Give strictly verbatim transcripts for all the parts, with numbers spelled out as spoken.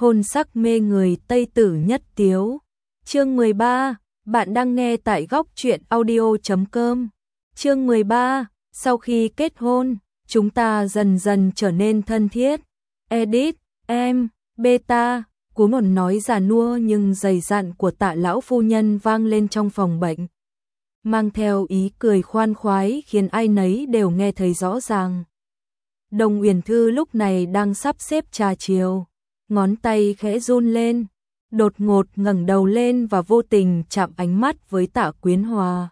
hôn sắc mê người Tây Tử nhất tiếu. Chương mười ba, bạn đang nghe tại góc truyện audio chấm com. Chương mười ba, sau khi kết hôn, chúng ta dần dần trở nên thân thiết. Edit, em, beta, cú một nói già nua nhưng dày dặn của Tạ lão phu nhân vang lên trong phòng bệnh, mang theo ý cười khoan khoái khiến ai nấy đều nghe thấy rõ ràng. Đồng Uyển Thư lúc này đang sắp xếp trà chiều, ngón tay khẽ run lên, đột ngột ngẩng đầu lên và vô tình chạm ánh mắt với Tạ Quyến Hòa.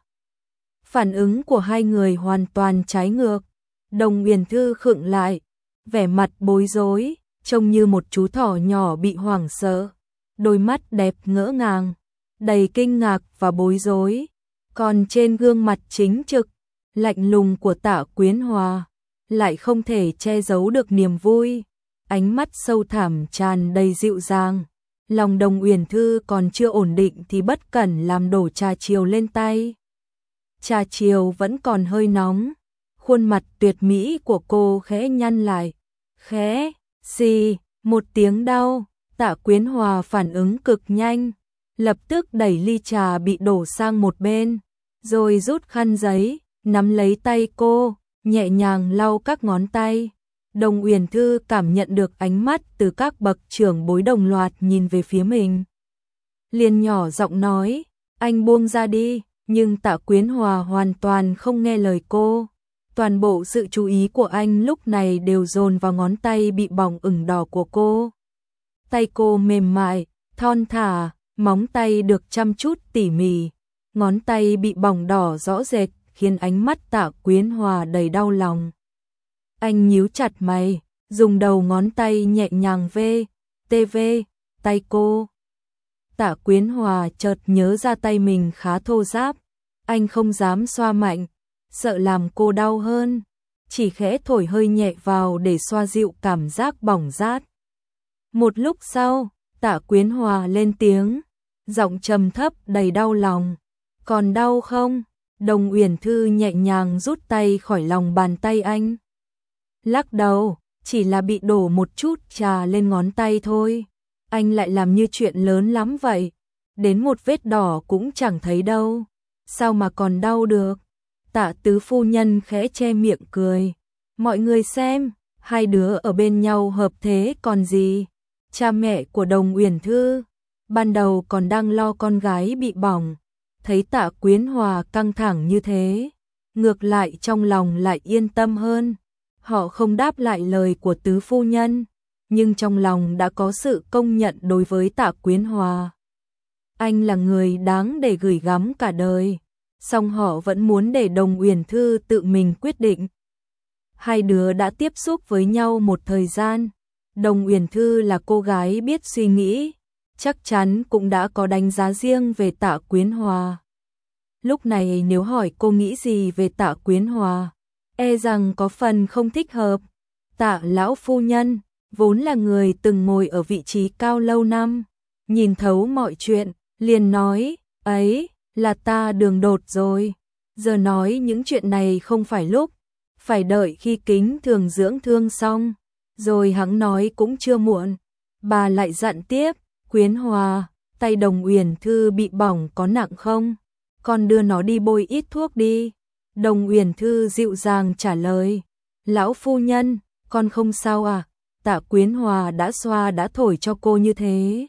Phản ứng của hai người hoàn toàn trái ngược. Đồng Uyển Thư khựng lại, vẻ mặt bối rối, trông như một chú thỏ nhỏ bị hoảng sợ, đôi mắt đẹp ngỡ ngàng, đầy kinh ngạc và bối rối. Còn trên gương mặt chính trực, lạnh lùng của Tạ Quyến Hòa lại không thể che giấu được niềm vui, ánh mắt sâu thẳm tràn đầy dịu dàng. Lòng Đồng Uyển Thư còn chưa ổn định thì bất cẩn làm đổ trà chiều lên tay. Trà chiều vẫn còn hơi nóng, khuôn mặt tuyệt mỹ của cô khẽ nhăn lại. Khẽ, xì, một tiếng đau, Tạ Quyến Hòa phản ứng cực nhanh, lập tức đẩy ly trà bị đổ sang một bên, rồi rút khăn giấy, nắm lấy tay cô, nhẹ nhàng lau các ngón tay. Đồng Uyển Thư cảm nhận được ánh mắt từ các bậc trưởng bối đồng loạt nhìn về phía mình, liền nhỏ giọng nói, anh buông ra đi, nhưng Tạ Quyến Hòa hoàn toàn không nghe lời cô. Toàn bộ sự chú ý của anh lúc này đều dồn vào ngón tay bị bỏng ửng đỏ của cô. Tay cô mềm mại, thon thả, móng tay được chăm chút tỉ mỉ, ngón tay bị bỏng đỏ rõ rệt khiến ánh mắt Tạ Quyến Hòa đầy đau lòng. Anh nhíu chặt mày, dùng đầu ngón tay nhẹ nhàng vê, tê vê, tay cô. Tạ Quyến Hòa chợt nhớ ra tay mình khá thô ráp, anh không dám xoa mạnh, sợ làm cô đau hơn, chỉ khẽ thổi hơi nhẹ vào để xoa dịu cảm giác bỏng rát. Một lúc sau, Tạ Quyến Hòa lên tiếng, giọng trầm thấp đầy đau lòng. Còn đau không? Đồng Uyển Thư nhẹ nhàng rút tay khỏi lòng bàn tay anh. Lắc đầu, chỉ là bị đổ một chút trà lên ngón tay thôi. Anh lại làm như chuyện lớn lắm vậy. Đến một vết đỏ cũng chẳng thấy đâu. Sao mà còn đau được? Tạ tứ phu nhân khẽ che miệng cười. Mọi người xem, hai đứa ở bên nhau hợp thế còn gì. Cha mẹ của Đồng Uyển Thư ban đầu còn đang lo con gái bị bỏng, thấy Tạ Quyến Hòa căng thẳng như thế, ngược lại trong lòng lại yên tâm hơn. Họ không đáp lại lời của tứ phu nhân, nhưng trong lòng đã có sự công nhận đối với Tạ Quyến Hòa. Anh là người đáng để gửi gắm cả đời, song họ vẫn muốn để Đồng Uyển Thư tự mình quyết định. Hai đứa đã tiếp xúc với nhau một thời gian, Đồng Uyển Thư là cô gái biết suy nghĩ, chắc chắn cũng đã có đánh giá riêng về Tạ Quyến Hòa. Lúc này nếu hỏi cô nghĩ gì về Tạ Quyến Hòa, e rằng có phần không thích hợp. Tạ lão phu nhân vốn là người từng ngồi ở vị trí cao lâu năm, nhìn thấu mọi chuyện, liền nói, ấy, là ta đường đột rồi. Giờ nói những chuyện này không phải lúc, phải đợi khi Kính Thường dưỡng thương xong, rồi hắn nói cũng chưa muộn. Bà lại dặn tiếp, Quyến Hòa, tay Đồng Uyển Thư bị bỏng có nặng không? Con đưa nó đi bôi ít thuốc đi. Đồng Uyển Thư dịu dàng trả lời, lão phu nhân, con không sao à? Tạ Quyến Hòa đã xoa đã thổi cho cô như thế,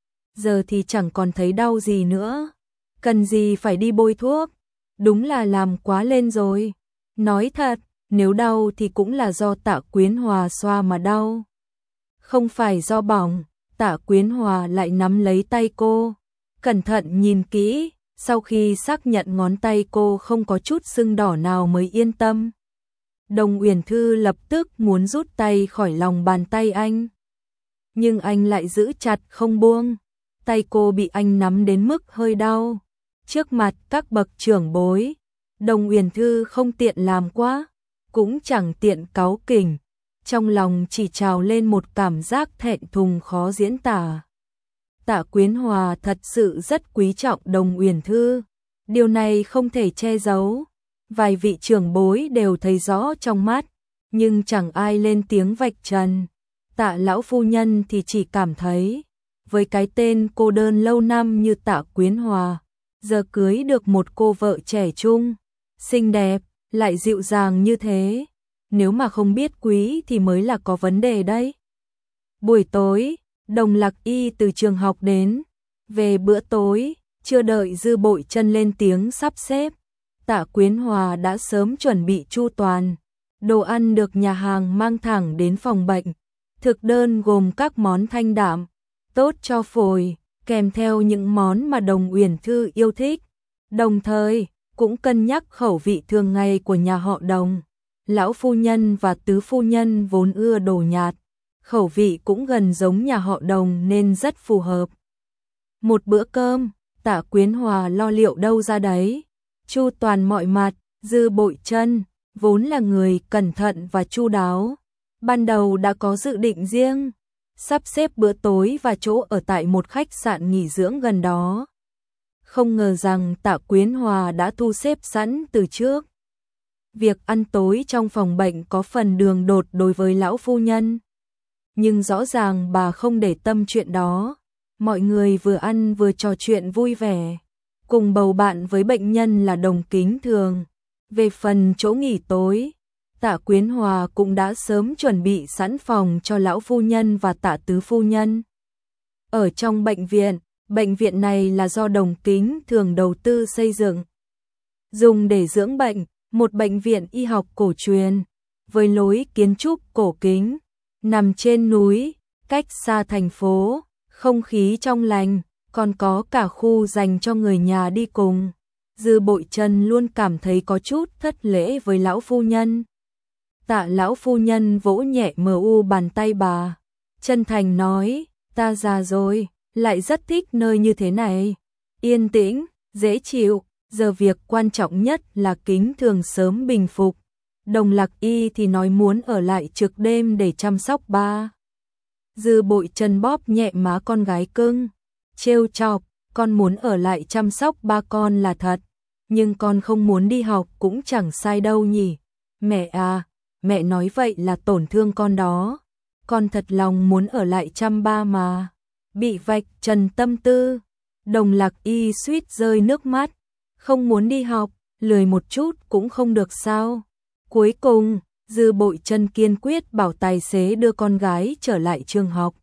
giờ thì chẳng còn thấy đau gì nữa, cần gì phải đi bôi thuốc, đúng là làm quá lên rồi. Nói thật, nếu đau thì cũng là do Tạ Quyến Hòa xoa mà đau, không phải do bỏng. Tạ Quyến Hòa lại nắm lấy tay cô, cẩn thận nhìn kỹ, sau khi xác nhận ngón tay cô không có chút sưng đỏ nào mới yên tâm. Đồng Uyển Thư lập tức muốn rút tay khỏi lòng bàn tay anh, nhưng anh lại giữ chặt không buông. Tay cô bị anh nắm đến mức hơi đau. Trước mặt các bậc trưởng bối, Đồng Uyển Thư không tiện làm quá, cũng chẳng tiện cáu kỉnh, trong lòng chỉ trào lên một cảm giác thẹn thùng khó diễn tả. Tạ Quyến Hòa thật sự rất quý trọng Đồng Uyển Thư, điều này không thể che giấu. Vài vị trưởng bối đều thấy rõ trong mắt, nhưng chẳng ai lên tiếng vạch trần. Tạ lão phu nhân thì chỉ cảm thấy, với cái tên cô đơn lâu năm như Tạ Quyến Hòa, giờ cưới được một cô vợ trẻ trung, xinh đẹp, lại dịu dàng như thế, nếu mà không biết quý thì mới là có vấn đề đấy. Buổi tối, Đồng Lạc Y từ trường học đến, về bữa tối, chưa đợi Dư Bội Chân lên tiếng sắp xếp, Tạ Quyến Hòa đã sớm chuẩn bị chu toàn, đồ ăn được nhà hàng mang thẳng đến phòng bệnh, thực đơn gồm các món thanh đạm, tốt cho phổi, kèm theo những món mà Đồng Uyển Thư yêu thích, đồng thời cũng cân nhắc khẩu vị thường ngày của nhà họ Đồng. Lão phu nhân và tứ phu nhân vốn ưa đồ nhạt, khẩu vị cũng gần giống nhà họ Đồng nên rất phù hợp. Một bữa cơm, Tạ Quyến Hòa lo liệu đâu ra đấy, chu toàn mọi mặt. Dư Bội Chân vốn là người cẩn thận và chu đáo, ban đầu đã có dự định riêng, sắp xếp bữa tối và chỗ ở tại một khách sạn nghỉ dưỡng gần đó. Không ngờ rằng Tạ Quyến Hòa đã thu xếp sẵn từ trước. Việc ăn tối trong phòng bệnh có phần đường đột đối với lão phu nhân, nhưng rõ ràng bà không để tâm chuyện đó. Mọi người vừa ăn vừa trò chuyện vui vẻ, cùng bầu bạn với bệnh nhân là Đồng Kính Thường. Về phần chỗ nghỉ tối, Tạ Quyến Hòa cũng đã sớm chuẩn bị sẵn phòng cho lão phu nhân và Tạ tứ phu nhân. Ở trong bệnh viện, bệnh viện này là do Đồng Kính Thường đầu tư xây dựng, dùng để dưỡng bệnh, một bệnh viện y học cổ truyền, với lối kiến trúc cổ kính, nằm trên núi, cách xa thành phố, không khí trong lành, còn có cả khu dành cho người nhà đi cùng. Dư Bội Chân luôn cảm thấy có chút thất lễ với lão phu nhân. Tạ lão phu nhân vỗ nhẹ mờ u bàn tay bà, chân thành nói, ta già rồi, lại rất thích nơi như thế này, yên tĩnh, dễ chịu, giờ việc quan trọng nhất là Kính Thường sớm bình phục. Đồng Lạc Y thì nói muốn ở lại trực đêm để chăm sóc ba. Dư Bội Chân bóp nhẹ má con gái cưng, trêu chọc, con muốn ở lại chăm sóc ba con là thật, nhưng con không muốn đi học cũng chẳng sai đâu nhỉ. Mẹ à, mẹ nói vậy là tổn thương con đó, con thật lòng muốn ở lại chăm ba mà. Bị vạch trần tâm tư, Đồng Lạc Y suýt rơi nước mắt, không muốn đi học, lười một chút cũng không được sao. Cuối cùng, Dư Bội Chân kiên quyết bảo tài xế đưa con gái trở lại trường học.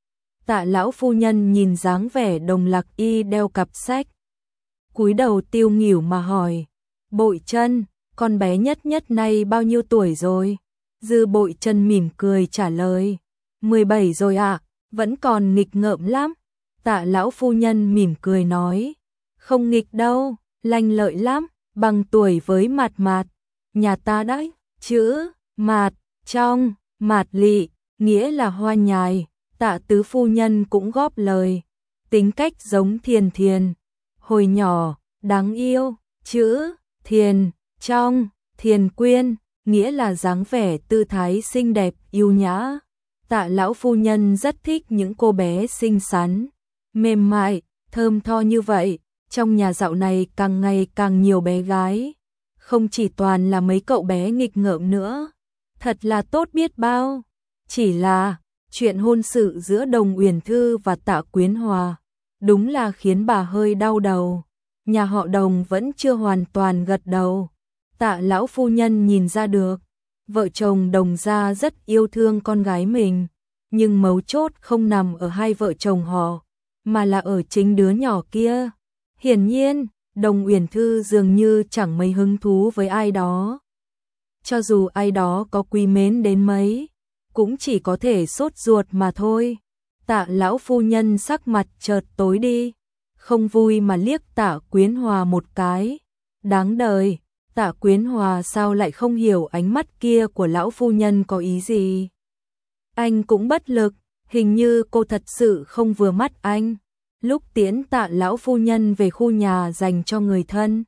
Tạ lão phu nhân nhìn dáng vẻ Đồng Lạc Y đeo cặp sách, cúi đầu tiêu nghỉu mà hỏi, Bội Chân, con bé nhất nhất nay bao nhiêu tuổi rồi? Dư Bội Chân mỉm cười trả lời, mười bảy rồi ạ, à, vẫn còn nghịch ngợm lắm. Tạ lão phu nhân mỉm cười nói, không nghịch đâu, lanh lợi lắm, bằng tuổi với Mạt Mạt, nhà ta đấy. Chữ Mạt trong Mạt Lị nghĩa là hoa nhài. Tạ tứ phu nhân cũng góp lời, tính cách giống Thiền Thiền, hồi nhỏ đáng yêu. Chữ Thiền trong Thiền Quyên nghĩa là dáng vẻ tư thái xinh đẹp yêu nhã. Tạ lão phu nhân rất thích những cô bé xinh xắn, mềm mại, thơm tho như vậy. Trong nhà dạo này càng ngày càng nhiều bé gái, không chỉ toàn là mấy cậu bé nghịch ngợm nữa, thật là tốt biết bao. Chỉ là chuyện hôn sự giữa Đồng Uyển Thư và Tạ Quyến Hòa đúng là khiến bà hơi đau đầu. Nhà họ Đồng vẫn chưa hoàn toàn gật đầu. Tạ lão phu nhân nhìn ra được, vợ chồng Đồng gia rất yêu thương con gái mình, nhưng mấu chốt không nằm ở hai vợ chồng họ, mà là ở chính đứa nhỏ kia. Hiển nhiên, Đồng Uyển Thư dường như chẳng mấy hứng thú với ai đó. Cho dù ai đó có quý mến đến mấy, cũng chỉ có thể sốt ruột mà thôi. Tạ lão phu nhân sắc mặt chợt tối đi, không vui mà liếc Tạ Quyến Hòa một cái. Đáng đời, Tạ Quyến Hòa sao lại không hiểu ánh mắt kia của lão phu nhân có ý gì. Anh cũng bất lực, hình như cô thật sự không vừa mắt anh. Lúc tiễn Tạ lão phu nhân về khu nhà dành cho người thân,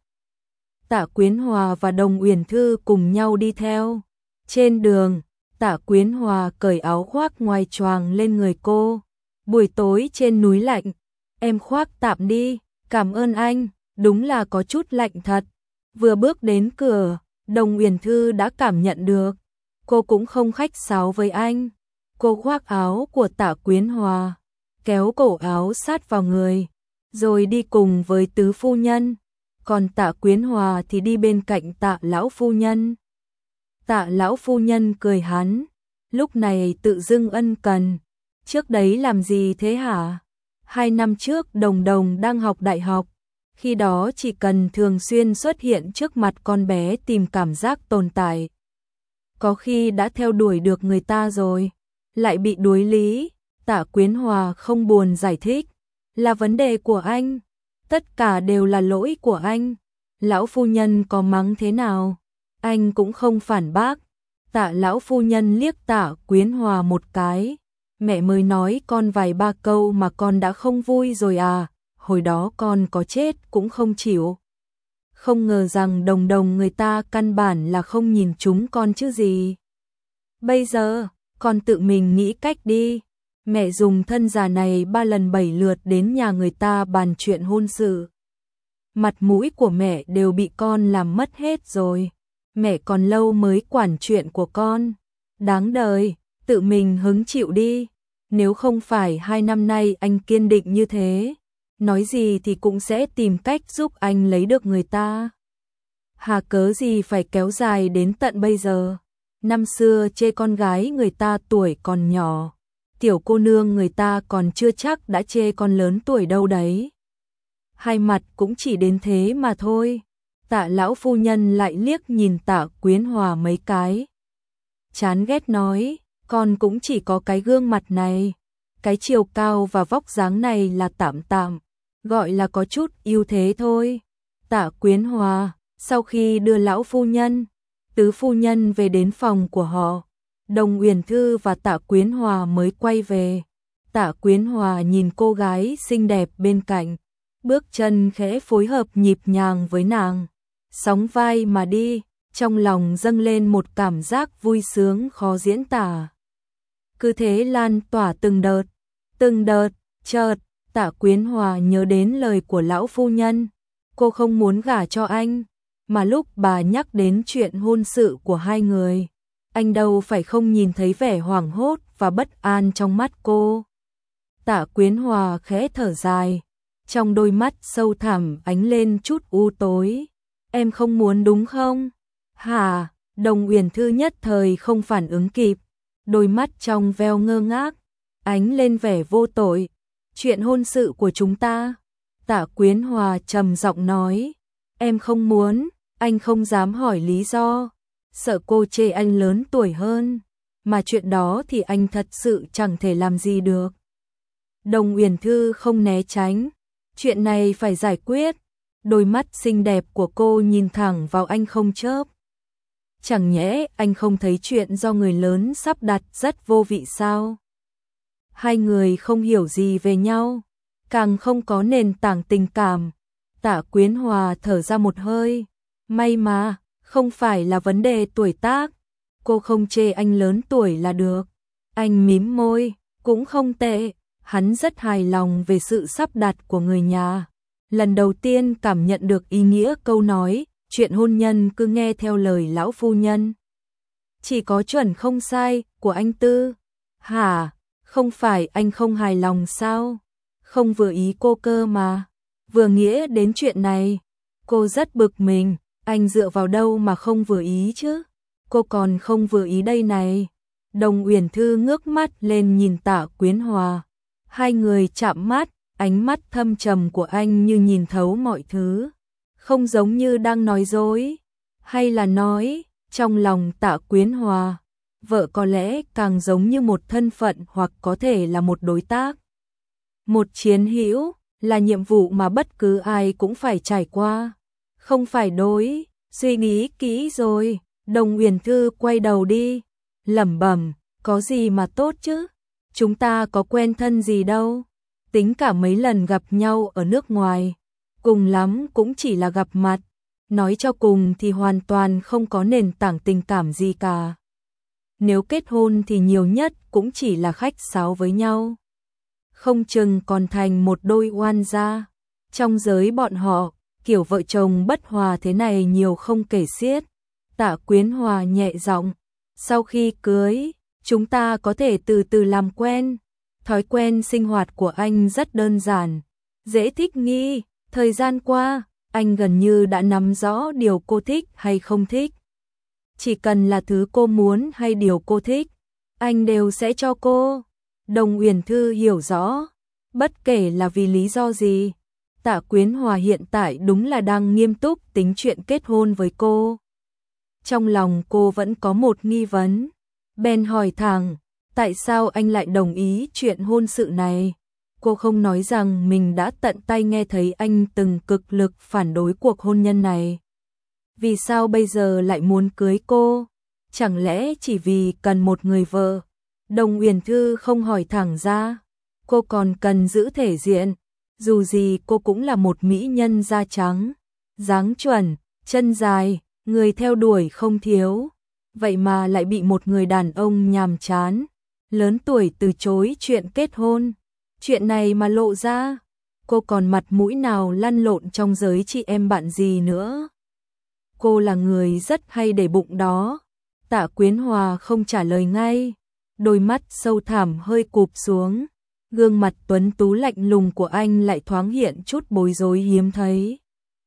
Tạ Quyến Hòa và Đồng Uyển Thư cùng nhau đi theo. Trên đường, Tạ Quyến Hòa cởi áo khoác ngoài choàng lên người cô. Buổi tối trên núi lạnh, em khoác tạm đi, cảm ơn anh, đúng là có chút lạnh thật. Vừa bước đến cửa, Đồng Uyển Thư đã cảm nhận được, cô cũng không khách sáo với anh. Cô khoác áo của Tạ Quyến Hòa, kéo cổ áo sát vào người, rồi đi cùng với tứ phu nhân, còn Tạ Quyến Hòa thì đi bên cạnh Tạ lão phu nhân. Tạ lão phu nhân cười hắn, lúc này tự dưng ân cần, trước đấy làm gì thế hả? Hai năm trước Đồng Đồng đang học đại học, khi đó chỉ cần thường xuyên xuất hiện trước mặt con bé tìm cảm giác tồn tại. Có khi đã theo đuổi được người ta rồi, lại bị đuối lý. Tạ Quyến Hòa không buồn giải thích, là vấn đề của anh, tất cả đều là lỗi của anh. Lão phu nhân có mắng thế nào, anh cũng không phản bác. Tạ lão phu nhân liếc Tạ Quyến Hòa một cái, mẹ mới nói con vài ba câu mà con đã không vui rồi à, hồi đó con có chết cũng không chịu. Không ngờ rằng Đồng Đồng người ta căn bản là không nhìn chúng con chứ gì. Bây giờ, con tự mình nghĩ cách đi. Mẹ dùng thân già này ba lần bảy lượt đến nhà người ta bàn chuyện hôn sự. Mặt mũi của mẹ đều bị con làm mất hết rồi. Mẹ còn lâu mới quản chuyện của con. Đáng đời, tự mình hứng chịu đi. Nếu không phải hai năm nay anh kiên định như thế, nói gì thì cũng sẽ tìm cách giúp anh lấy được người ta. Hà cớ gì phải kéo dài đến tận bây giờ. Năm xưa chê con gái người ta tuổi còn nhỏ, tiểu cô nương người ta còn chưa chắc đã chê con lớn tuổi đâu đấy. Hai mặt cũng chỉ đến thế mà thôi. Tạ lão phu nhân lại liếc nhìn Tạ Quyến Hòa mấy cái, chán ghét nói, con cũng chỉ có cái gương mặt này, cái chiều cao và vóc dáng này là tạm tạm, gọi là có chút ưu thế thôi. Tạ Quyến Hòa, sau khi đưa lão phu nhân, tứ phu nhân về đến phòng của họ, Đồng Uyển Thư và Tạ Quyến Hòa mới quay về. Tạ Quyến Hòa nhìn cô gái xinh đẹp bên cạnh, bước chân khẽ phối hợp nhịp nhàng với nàng, sóng vai mà đi, trong lòng dâng lên một cảm giác vui sướng khó diễn tả. Cứ thế lan tỏa từng đợt, từng đợt, chợt, Tạ Quyến Hòa nhớ đến lời của lão phu nhân, cô không muốn gả cho anh, mà lúc bà nhắc đến chuyện hôn sự của hai người, anh đâu phải không nhìn thấy vẻ hoảng hốt và bất an trong mắt cô. Tạ Quyến Hòa khẽ thở dài, trong đôi mắt sâu thẳm ánh lên chút u tối. Em không muốn đúng không? Hả? Đồng Uyển Thư nhất thời không phản ứng kịp, đôi mắt trong veo ngơ ngác, ánh lên vẻ vô tội. Chuyện hôn sự của chúng ta. Tạ Quyến Hòa trầm giọng nói, em không muốn. Anh không dám hỏi lý do, sợ cô chê anh lớn tuổi hơn, mà chuyện đó thì anh thật sự chẳng thể làm gì được. Đồng Uyển Thư không né tránh, chuyện này phải giải quyết. Đôi mắt xinh đẹp của cô nhìn thẳng vào anh không chớp. Chẳng nhẽ anh không thấy chuyện do người lớn sắp đặt rất vô vị sao? Hai người không hiểu gì về nhau, càng không có nền tảng tình cảm. Tạ Quyến Hòa thở ra một hơi, may mà, không phải là vấn đề tuổi tác, cô không chê anh lớn tuổi là được. Anh mím môi, cũng không tệ, hắn rất hài lòng về sự sắp đặt của người nhà. Lần đầu tiên cảm nhận được ý nghĩa câu nói, chuyện hôn nhân cứ nghe theo lời lão phu nhân. Chỉ có chuẩn không sai, của anh Tư. Hả, không phải anh không hài lòng sao? Không vừa ý cô cơ mà. Vừa nghĩa đến chuyện này, cô rất bực mình, anh dựa vào đâu mà không vừa ý chứ? Cô còn không vừa ý đây này. Đồng Uyển Thư ngước mắt lên nhìn Tạ Quyến Hòa. Hai người chạm mắt, ánh mắt thâm trầm của anh như nhìn thấu mọi thứ, không giống như đang nói dối, hay là nói, trong lòng Tạ Quyến Hòa, vợ có lẽ càng giống như một thân phận hoặc có thể là một đối tác. Một chiến hữu, là nhiệm vụ mà bất cứ ai cũng phải trải qua, không phải đối, suy nghĩ kỹ rồi. Đồng Uyển Thư quay đầu đi, lẩm bẩm, có gì mà tốt chứ, chúng ta có quen thân gì đâu. Tính cả mấy lần gặp nhau ở nước ngoài, cùng lắm cũng chỉ là gặp mặt, nói cho cùng thì hoàn toàn không có nền tảng tình cảm gì cả. Nếu kết hôn thì nhiều nhất cũng chỉ là khách sáo với nhau, không chừng còn thành một đôi oan gia. Trong giới bọn họ, kiểu vợ chồng bất hòa thế này nhiều không kể xiết. Tạ Quyến Hòa nhẹ giọng, sau khi cưới, chúng ta có thể từ từ làm quen. Thói quen sinh hoạt của anh rất đơn giản, dễ thích nghi. Thời gian qua, anh gần như đã nắm rõ điều cô thích hay không thích. Chỉ cần là thứ cô muốn hay điều cô thích, anh đều sẽ cho cô. Đồng Uyển Thư hiểu rõ, bất kể là vì lý do gì, Tạ Quyến Hòa hiện tại đúng là đang nghiêm túc tính chuyện kết hôn với cô. Trong lòng cô vẫn có một nghi vấn, bèn hỏi thẳng, tại sao anh lại đồng ý chuyện hôn sự này? Cô không nói rằng mình đã tận tay nghe thấy anh từng cực lực phản đối cuộc hôn nhân này. Vì sao bây giờ lại muốn cưới cô? Chẳng lẽ chỉ vì cần một người vợ? Đồng Uyển Thư không hỏi thẳng ra, cô còn cần giữ thể diện. Dù gì cô cũng là một mỹ nhân da trắng, dáng chuẩn, chân dài, người theo đuổi không thiếu. Vậy mà lại bị một người đàn ông nhàm chán, lớn tuổi từ chối chuyện kết hôn. Chuyện này mà lộ ra, cô còn mặt mũi nào lăn lộn trong giới chị em bạn gì nữa. Cô là người rất hay để bụng đó. Tạ Quyến Hòa không trả lời ngay, đôi mắt sâu thẳm hơi cụp xuống. Gương mặt tuấn tú lạnh lùng của anh lại thoáng hiện chút bối rối hiếm thấy.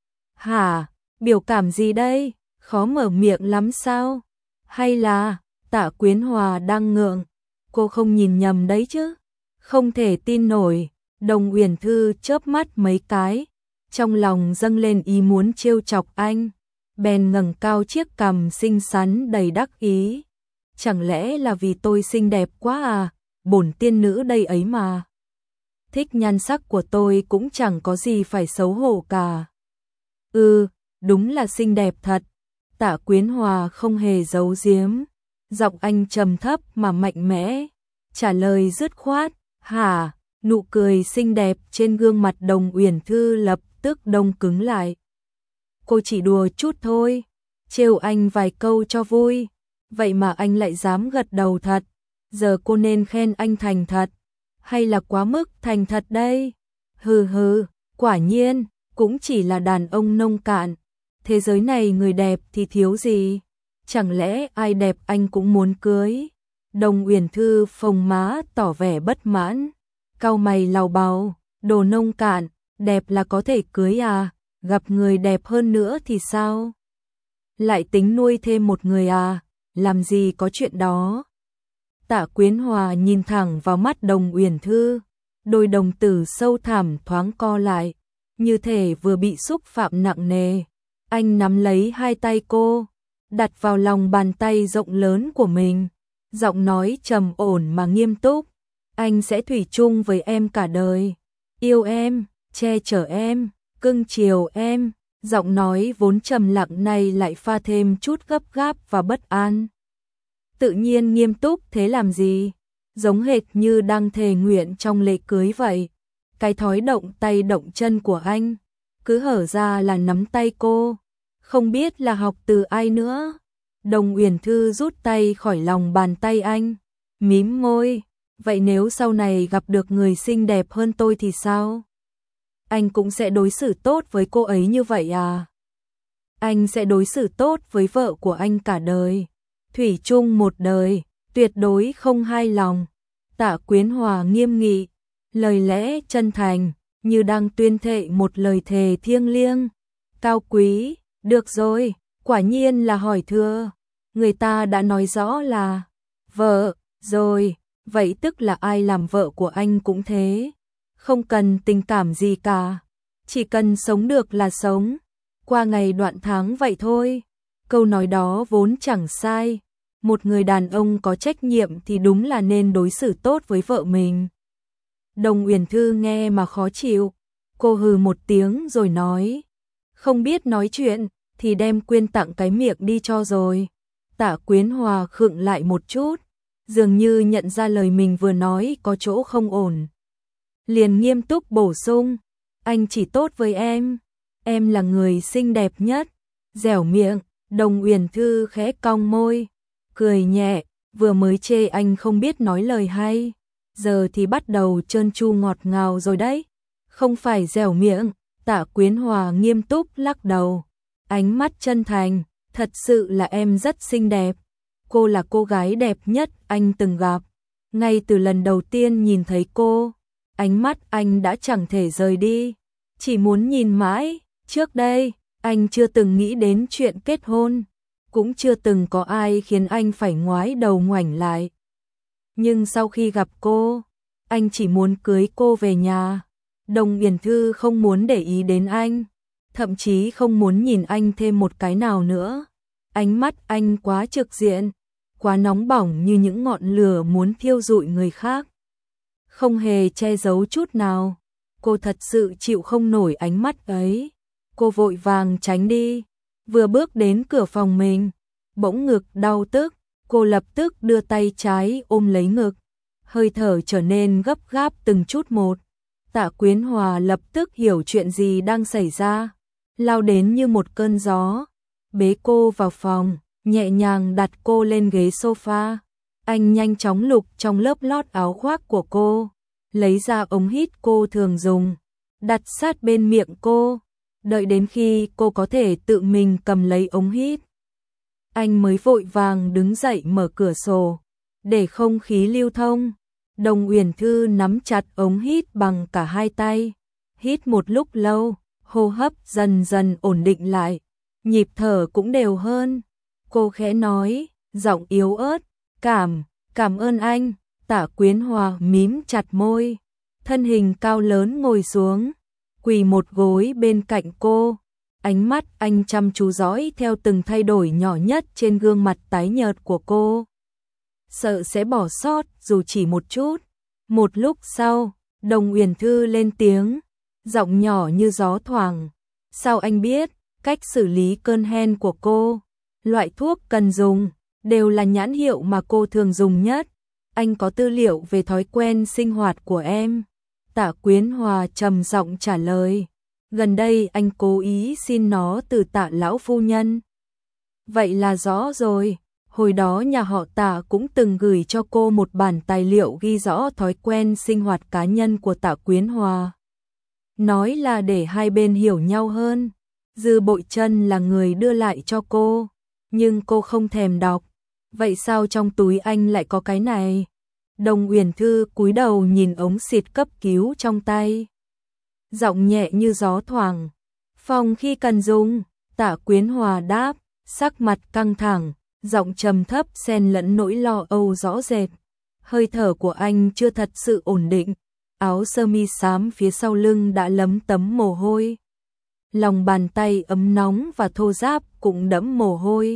Hả, biểu cảm gì đây? Khó mở miệng lắm sao? Hay là, Tạ Quyến Hòa đang ngượng? Cô không nhìn nhầm đấy chứ? Không thể tin nổi, Đồng Uyển Thư chớp mắt mấy cái, trong lòng dâng lên ý muốn trêu chọc anh, bèn ngẩng cao chiếc cằm xinh xắn đầy đắc ý. Chẳng lẽ là vì tôi xinh đẹp quá à? Bổn tiên nữ đây ấy mà. Thích nhan sắc của tôi cũng chẳng có gì phải xấu hổ cả. Ừ, đúng là xinh đẹp thật. Tạ Quyến Hòa không hề giấu giếm, giọng anh trầm thấp mà mạnh mẽ, trả lời dứt khoát. Hả? Nụ cười xinh đẹp trên gương mặt Đồng Uyển Thư lập tức đông cứng lại. Cô chỉ đùa chút thôi, trêu anh vài câu cho vui, vậy mà anh lại dám gật đầu thật. Giờ cô nên khen anh thành thật, hay là quá mức thành thật đây? Hừ hừ, quả nhiên, cũng chỉ là đàn ông nông cạn. Thế giới này người đẹp thì thiếu gì? Chẳng lẽ ai đẹp anh cũng muốn cưới? Đồng Uyển Thư phồng má tỏ vẻ bất mãn, cau mày lầu bầu, đồ nông cạn, đẹp là có thể cưới à? Gặp người đẹp hơn nữa thì sao? Lại tính nuôi thêm một người à? Làm gì có chuyện đó? Tạ Quyến Hòa nhìn thẳng vào mắt Đồng Uyển Thư, đôi đồng tử sâu thẳm thoáng co lại, như thể vừa bị xúc phạm nặng nề. Anh nắm lấy hai tay cô, đặt vào lòng bàn tay rộng lớn của mình, giọng nói trầm ổn mà nghiêm túc. Anh sẽ thủy chung với em cả đời, yêu em, che chở em, cưng chiều em. Giọng nói vốn trầm lặng này lại pha thêm chút gấp gáp và bất an. Tự nhiên nghiêm túc thế làm gì? Giống hệt như đang thề nguyện trong lễ cưới vậy. Cái thói động tay động chân của anh, cứ hở ra là nắm tay cô, không biết là học từ ai nữa. Đồng Uyển Thư rút tay khỏi lòng bàn tay anh, mím môi. Vậy nếu sau này gặp được người xinh đẹp hơn tôi thì sao? Anh cũng sẽ đối xử tốt với cô ấy như vậy à? Anh sẽ đối xử tốt với vợ của anh cả đời, thủy chung một đời, tuyệt đối không hai lòng. Tạ Quyến Hòa nghiêm nghị, lời lẽ chân thành, như đang tuyên thệ một lời thề thiêng liêng, cao quý. Được rồi, quả nhiên là hỏi thừa. Người ta đã nói rõ là vợ rồi, vậy tức là ai làm vợ của anh cũng thế. Không cần tình cảm gì cả, chỉ cần sống được là sống, qua ngày đoạn tháng vậy thôi. Câu nói đó vốn chẳng sai. Một người đàn ông có trách nhiệm thì đúng là nên đối xử tốt với vợ mình. Đồng Uyển Thư nghe mà khó chịu, cô hừ một tiếng rồi nói, không biết nói chuyện thì đem quyên tặng cái miệng đi cho rồi. Tạ Quyến Hòa khựng lại một chút, dường như nhận ra lời mình vừa nói có chỗ không ổn. Liền nghiêm túc bổ sung, anh chỉ tốt với em, em là người xinh đẹp nhất. Dẻo miệng, Đồng Uyển Thư khẽ cong môi, cười nhẹ, vừa mới chê anh không biết nói lời hay, giờ thì bắt đầu trơn tru ngọt ngào rồi đấy. Không phải dẻo miệng, Tạ Quyến Hòa nghiêm túc lắc đầu, ánh mắt chân thành, thật sự là em rất xinh đẹp. cô là cô gái đẹp nhất anh từng gặp. Ngay từ lần đầu tiên nhìn thấy cô, ánh mắt anh đã chẳng thể rời đi, chỉ muốn nhìn mãi. Trước đây, anh chưa từng nghĩ đến chuyện kết hôn, cũng chưa từng có ai khiến anh phải ngoái đầu ngoảnh lại. Nhưng sau khi gặp cô, anh chỉ muốn cưới cô về nhà. Đồng Uyển Thư không muốn để ý đến anh, thậm chí không muốn nhìn anh thêm một cái nào nữa. Ánh mắt anh quá trực diện, quá nóng bỏng như những ngọn lửa muốn thiêu rụi người khác. Không hề che giấu chút nào. Cô thật sự chịu không nổi ánh mắt ấy. Cô vội vàng tránh đi. Vừa bước đến cửa phòng mình, bỗng ngực đau tức. Cô lập tức đưa tay trái ôm lấy ngực. Hơi thở trở nên gấp gáp từng chút một. Tạ Quyến Hòa lập tức hiểu chuyện gì đang xảy ra. Lao đến như một cơn gió, bế cô vào phòng, nhẹ nhàng đặt cô lên ghế sofa. Anh nhanh chóng lục trong lớp lót áo khoác của cô, lấy ra ống hít cô thường dùng, đặt sát bên miệng cô, đợi đến khi cô có thể tự mình cầm lấy ống hít. Anh mới vội vàng đứng dậy mở cửa sổ, để không khí lưu thông. Đồng Uyển Thư nắm chặt ống hít bằng cả hai tay, hít một lúc lâu, hô hấp dần dần ổn định lại, nhịp thở cũng đều hơn. Cô khẽ nói, giọng yếu ớt, cảm, cảm ơn anh. Tạ Quyến Hòa mím chặt môi, thân hình cao lớn ngồi xuống, quỳ một gối bên cạnh cô. Ánh mắt anh chăm chú dõi theo từng thay đổi nhỏ nhất trên gương mặt tái nhợt của cô. Sợ sẽ bỏ sót dù chỉ một chút. Một lúc sau, Đồng Uyển Thư lên tiếng, giọng nhỏ như gió thoảng. Sao anh biết cách xử lý cơn hen của cô? Loại thuốc cần dùng đều là nhãn hiệu mà cô thường dùng nhất. Anh có tư liệu về thói quen sinh hoạt của em. Tạ Quyến Hòa trầm giọng trả lời. Gần đây anh cố ý xin nó từ Tạ lão phu nhân. Vậy là rõ rồi. Hồi đó nhà họ Tạ cũng từng gửi cho cô một bản tài liệu ghi rõ thói quen sinh hoạt cá nhân của Tạ Quyến Hòa. Nói là để hai bên hiểu nhau hơn. Dư Bội Trân là người đưa lại cho cô, nhưng cô không thèm đọc. Vậy sao trong túi anh lại có cái này? Đồng Uyển Thư cúi đầu nhìn ống xịt cấp cứu trong tay, giọng nhẹ như gió thoảng. Phòng khi cần dùng. Tạ Quyến Hòa đáp, sắc mặt căng thẳng, giọng trầm thấp xen lẫn nỗi lo âu rõ rệt. Hơi thở của anh chưa thật sự ổn định, áo sơ mi xám phía sau lưng đã lấm tấm mồ hôi. Lòng bàn tay ấm nóng và thô ráp cũng đẫm mồ hôi.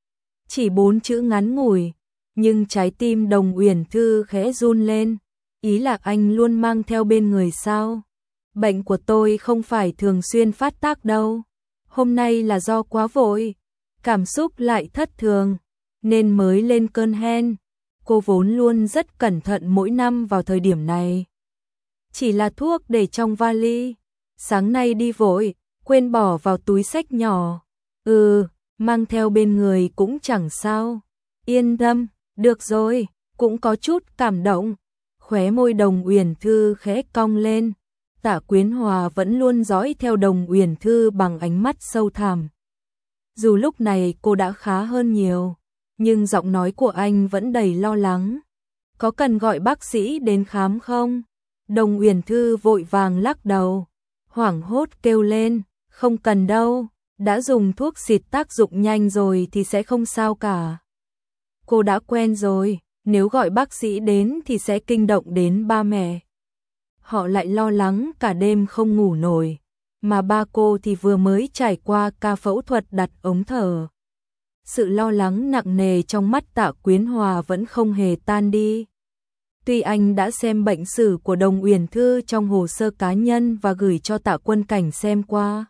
Chỉ bốn chữ ngắn ngủi, nhưng trái tim Đồng Uyển Thư khẽ run lên. Ý là anh luôn mang theo bên người sao? Bệnh của tôi không phải thường xuyên phát tác đâu. Hôm nay là do quá vội, cảm xúc lại thất thường, nên mới lên cơn hen. Cô vốn luôn rất cẩn thận mỗi năm vào thời điểm này. Chỉ là thuốc để trong vali. Sáng nay đi vội, quên bỏ vào túi xách nhỏ. Ừ, mang theo bên người cũng chẳng sao. Yên tâm, được rồi, cũng có chút cảm động. Khóe môi Đồng Uyển Thư khẽ cong lên. Tạ Quyến Hòa vẫn luôn dõi theo Đồng Uyển Thư bằng ánh mắt sâu thẳm. Dù lúc này cô đã khá hơn nhiều, nhưng giọng nói của anh vẫn đầy lo lắng. Có cần gọi bác sĩ đến khám không? Đồng Uyển Thư vội vàng lắc đầu, hoảng hốt kêu lên, không cần đâu, đã dùng thuốc xịt tác dụng nhanh rồi thì sẽ không sao cả. Cô đã quen rồi, nếu gọi bác sĩ đến thì sẽ kinh động đến ba mẹ. Họ lại lo lắng cả đêm không ngủ nổi, mà ba cô thì vừa mới trải qua ca phẫu thuật đặt ống thở. Sự lo lắng nặng nề trong mắt Tạ Quyến Hòa vẫn không hề tan đi. Tuy anh đã xem bệnh sử của Đồng Uyển Thư trong hồ sơ cá nhân và gửi cho Tạ Quân Cảnh xem qua.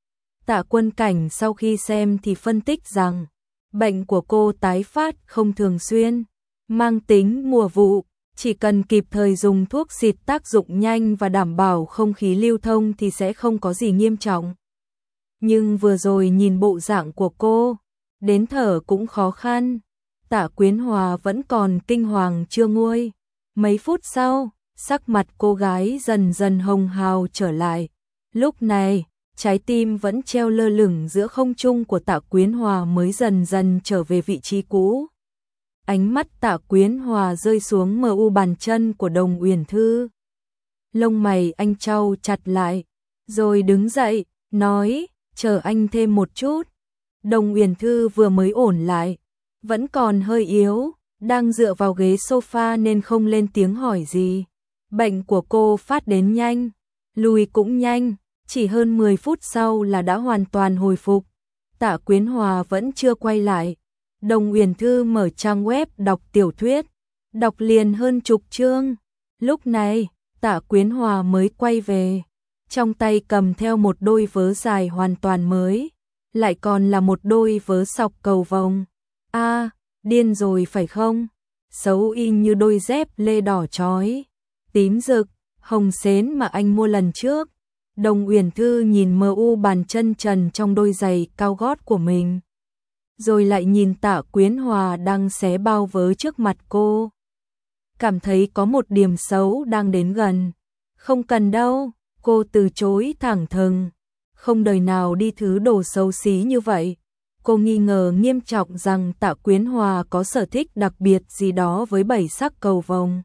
Tạ Quân Cảnh sau khi xem thì phân tích rằng bệnh của cô tái phát không thường xuyên, mang tính mùa vụ, chỉ cần kịp thời dùng thuốc xịt tác dụng nhanh và đảm bảo không khí lưu thông thì sẽ không có gì nghiêm trọng. Nhưng vừa rồi nhìn bộ dạng của cô, đến thở cũng khó khăn. Tạ Quyến Hòa vẫn còn kinh hoàng chưa nguôi. Mấy phút sau, sắc mặt cô gái dần dần hồng hào trở lại. Lúc này, trái tim vẫn treo lơ lửng giữa không trung của Tạ Quyến Hòa mới dần dần trở về vị trí cũ. Ánh mắt Tạ Quyến Hòa rơi xuống mờ u bàn chân của Đồng Uyển Thư. Lông mày anh chau chặt lại, rồi đứng dậy, nói, chờ anh thêm một chút. Đồng Uyển Thư vừa mới ổn lại, vẫn còn hơi yếu, đang dựa vào ghế sofa nên không lên tiếng hỏi gì. Bệnh của cô phát đến nhanh, lùi cũng nhanh, chỉ hơn mười phút sau là đã hoàn toàn hồi phục. Tạ Quyến Hòa vẫn chưa quay lại. Đồng Uyển Thư mở trang web đọc tiểu thuyết, đọc liền hơn chục chương. Lúc này, Tạ Quyến Hòa mới quay về, trong tay cầm theo một đôi vớ dài hoàn toàn mới, lại còn là một đôi vớ sọc cầu vồng. A, à, điên rồi phải không? Xấu y như đôi dép lê đỏ chói, tím rực, hồng sến mà anh mua lần trước. Đồng Uyển Thư nhìn mờ u bàn chân trần trong đôi giày cao gót của mình, rồi lại nhìn Tạ Quyến Hòa đang xé bao vớ trước mặt cô. Cảm thấy có một điểm xấu đang đến gần. Không cần đâu, cô từ chối thẳng thừng. Không đời nào đi thứ đồ xấu xí như vậy. Cô nghi ngờ nghiêm trọng rằng Tạ Quyến Hòa có sở thích đặc biệt gì đó với bảy sắc cầu vồng.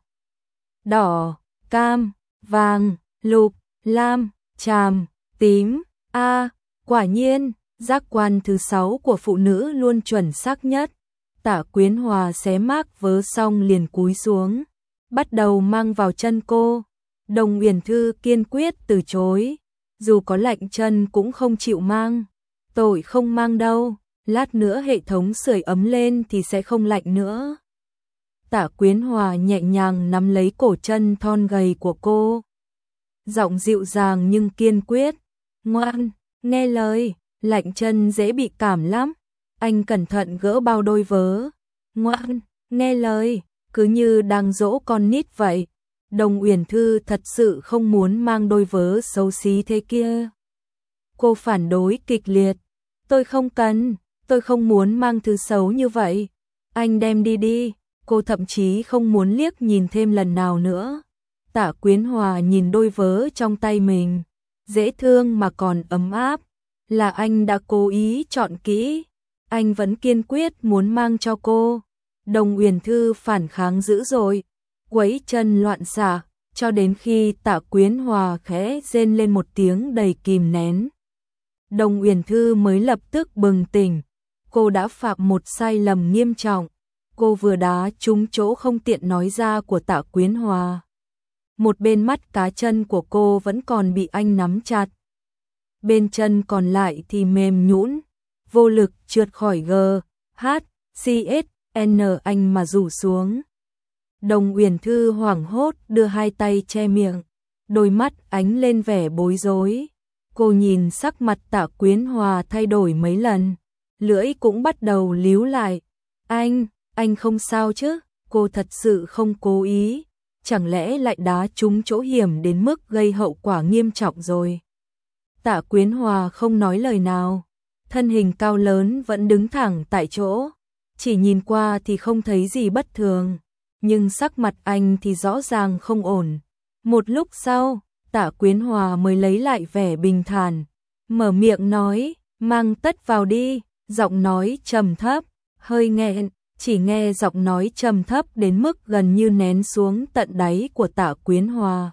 Đỏ, cam, vàng, lục, lam, tràm, tím. A, à, quả nhiên, giác quan thứ sáu của phụ nữ luôn chuẩn xác nhất. Tạ Quyến Hòa xé mác vớ xong liền cúi xuống, bắt đầu mang vào chân cô. Đồng Uyển Thư kiên quyết từ chối, dù có lạnh chân cũng không chịu mang. Tội không mang đâu, lát nữa hệ thống sưởi ấm lên thì sẽ không lạnh nữa. Tạ Quyến Hòa nhẹ nhàng nắm lấy cổ chân thon gầy của cô, giọng dịu dàng nhưng kiên quyết. Ngoan, nghe lời, lạnh chân dễ bị cảm lắm. Anh cẩn thận gỡ bao đôi vớ. Ngoan, nghe lời, cứ như đang dỗ con nít vậy. Đồng Uyển Thư thật sự không muốn mang đôi vớ xấu xí thế kia. Cô phản đối kịch liệt. Tôi không cần, tôi không muốn mang thứ xấu như vậy. Anh đem đi đi. Cô thậm chí không muốn liếc nhìn thêm lần nào nữa. Tạ Quyến Hòa nhìn đôi vớ trong tay mình, dễ thương mà còn ấm áp. Là anh đã cố ý chọn kỹ. Anh vẫn kiên quyết muốn mang cho cô. Đồng Uyển Thư phản kháng dữ dội, quấy chân loạn xạ, cho đến khi Tạ Quyến Hòa khẽ rên lên một tiếng đầy kìm nén. Đồng Uyển Thư mới lập tức bừng tỉnh. Cô đã phạm một sai lầm nghiêm trọng. Cô vừa đá trúng chỗ không tiện nói ra của Tạ Quyến Hòa. Một bên mắt cá chân của cô vẫn còn bị anh nắm chặt. Bên chân còn lại thì mềm nhũn, vô lực trượt khỏi G, H, C, S, N anh mà rủ xuống. Đồng Uyển Thư hoảng hốt đưa hai tay che miệng, đôi mắt ánh lên vẻ bối rối. Cô nhìn sắc mặt Tạ Quyến Hòa thay đổi mấy lần, lưỡi cũng bắt đầu líu lại. Anh, anh không sao chứ? Cô thật sự không cố ý, chẳng lẽ lại đá trúng chỗ hiểm đến mức gây hậu quả nghiêm trọng rồi? Tạ Quyến Hòa không nói lời nào, thân hình cao lớn vẫn đứng thẳng tại chỗ, chỉ nhìn qua thì không thấy gì bất thường, nhưng sắc mặt anh thì rõ ràng không ổn. Một lúc sau, Tạ Quyến Hòa mới lấy lại vẻ bình thản, mở miệng nói, mang tất vào đi, giọng nói trầm thấp, hơi nghẹn, chỉ nghe giọng nói trầm thấp đến mức gần như nén xuống tận đáy của Tạ Quyến Hòa.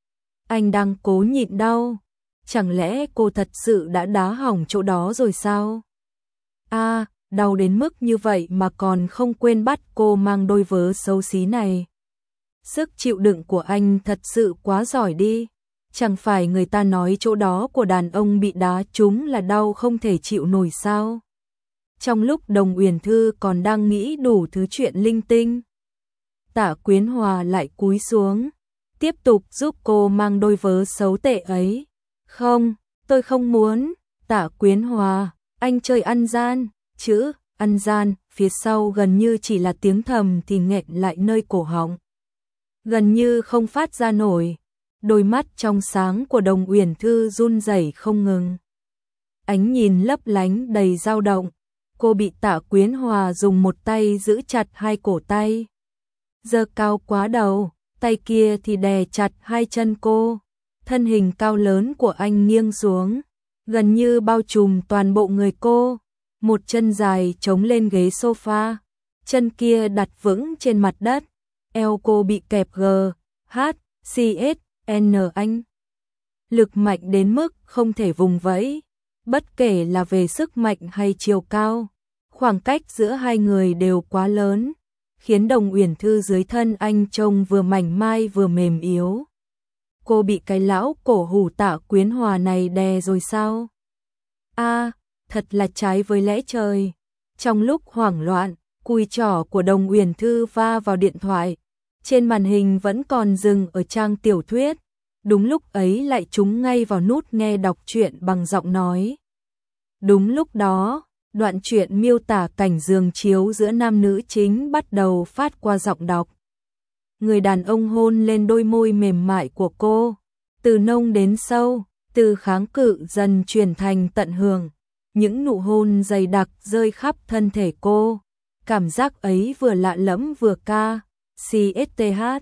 Anh đang cố nhịn đau. Chẳng lẽ cô thật sự đã đá hỏng chỗ đó rồi sao? A, à, đau đến mức như vậy mà còn không quên bắt cô mang đôi vớ xấu xí này. Sức chịu đựng của anh thật sự quá giỏi đi. Chẳng phải người ta nói chỗ đó của đàn ông bị đá trúng là đau không thể chịu nổi sao? Trong lúc Đồng Uyển Thư còn đang nghĩ đủ thứ chuyện linh tinh, Tạ Quyến Hòa lại cúi xuống, tiếp tục giúp cô mang đôi vớ xấu tệ ấy. Không, tôi không muốn. Tạ Quyến Hòa, anh chơi ăn gian. Chữ ăn gian phía sau gần như chỉ là tiếng thầm thì nghẹn lại nơi cổ họng, gần như không phát ra nổi. Đôi mắt trong sáng của Đồng Uyển Thư run rẩy không ngừng, ánh nhìn lấp lánh đầy dao động. Cô bị Tạ Quyến Hòa dùng một tay giữ chặt hai cổ tay, giơ cao quá đầu, tay kia thì đè chặt hai chân cô. Thân hình cao lớn của anh nghiêng xuống, gần như bao trùm toàn bộ người cô. Một chân dài chống lên ghế sofa, chân kia đặt vững trên mặt đất, eo cô bị kẹp G, H, C, S, N anh. Lực mạnh đến mức không thể vùng vẫy, bất kể là về sức mạnh hay chiều cao, khoảng cách giữa hai người đều quá lớn, khiến Đồng Uyển Thư dưới thân anh trông vừa mảnh mai vừa mềm yếu. Cô bị cái lão cổ hủ Tạ Quyến Hòa này đè rồi sao? A, à, thật là trái với lẽ trời. Trong lúc hoảng loạn, cùi trỏ của Đồng Uyển Thư va vào điện thoại, trên màn hình vẫn còn dừng ở trang tiểu thuyết. Đúng lúc ấy lại trúng ngay vào nút nghe đọc truyện bằng giọng nói. Đúng lúc đó, đoạn truyện miêu tả cảnh giường chiếu giữa nam nữ chính bắt đầu phát qua giọng đọc. Người đàn ông hôn lên đôi môi mềm mại của cô, từ nông đến sâu, từ kháng cự dần chuyển thành tận hưởng. Những nụ hôn dày đặc rơi khắp thân thể cô, cảm giác ấy vừa lạ lẫm vừa ca. xê ét tê hát.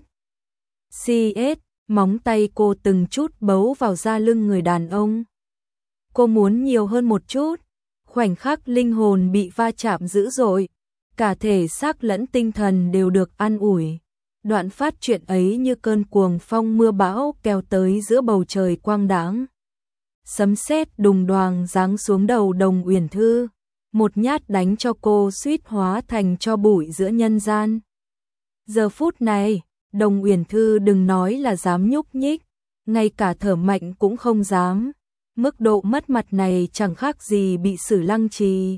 xê ét, móng tay cô từng chút bấu vào da lưng người đàn ông. Cô muốn nhiều hơn một chút. Khoảnh khắc linh hồn bị va chạm dữ dội, cả thể xác lẫn tinh thần đều được an ủi. Đoạn phát truyện ấy như cơn cuồng phong mưa bão kéo tới giữa bầu trời quang đãng. Sấm sét đùng đoàng giáng xuống đầu Đồng Uyển Thư, một nhát đánh cho cô suýt hóa thành tro bụi giữa nhân gian. Giờ phút này, Đồng Uyển Thư đừng nói là dám nhúc nhích, ngay cả thở mạnh cũng không dám. Mức độ mất mặt này chẳng khác gì bị xử lăng trì.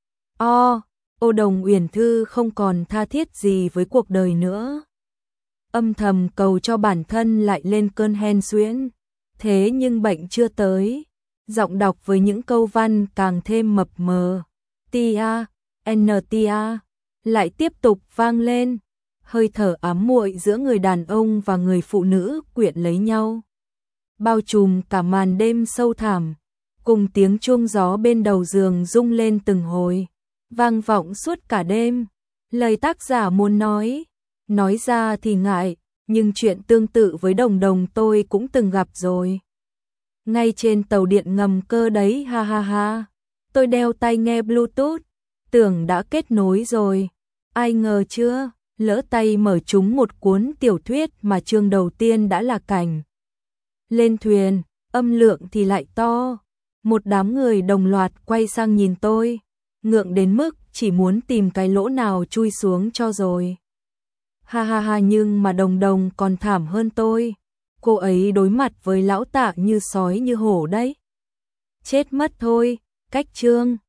O, ô Đồng Uyển Thư không còn tha thiết gì với cuộc đời nữa. Âm thầm cầu cho bản thân lại lên cơn hen suyễn. Thế nhưng bệnh chưa tới. Giọng đọc với những câu văn càng thêm mập mờ. Tia, N tia, lại tiếp tục vang lên. Hơi thở ám muội giữa người đàn ông và người phụ nữ quyện lấy nhau, bao trùm cả màn đêm sâu thẳm, cùng tiếng chuông gió bên đầu giường rung lên từng hồi, vang vọng suốt cả đêm. Lời tác giả muốn nói, nói ra thì ngại, nhưng chuyện tương tự với Đồng Đồng tôi cũng từng gặp rồi. Ngay trên tàu điện ngầm cơ đấy, ha ha ha. Tôi đeo tai nghe Bluetooth, tưởng đã kết nối rồi. Ai ngờ chưa, lỡ tay mở trúng một cuốn tiểu thuyết mà chương đầu tiên đã là cảnh lên thuyền, âm lượng thì lại to. Một đám người đồng loạt quay sang nhìn tôi, ngượng đến mức chỉ muốn tìm cái lỗ nào chui xuống cho rồi. Ha ha ha, nhưng mà Đồng Đồng còn thảm hơn tôi. Cô ấy đối mặt với lão Tạ như sói như hổ đấy. Chết mất thôi, cách chương.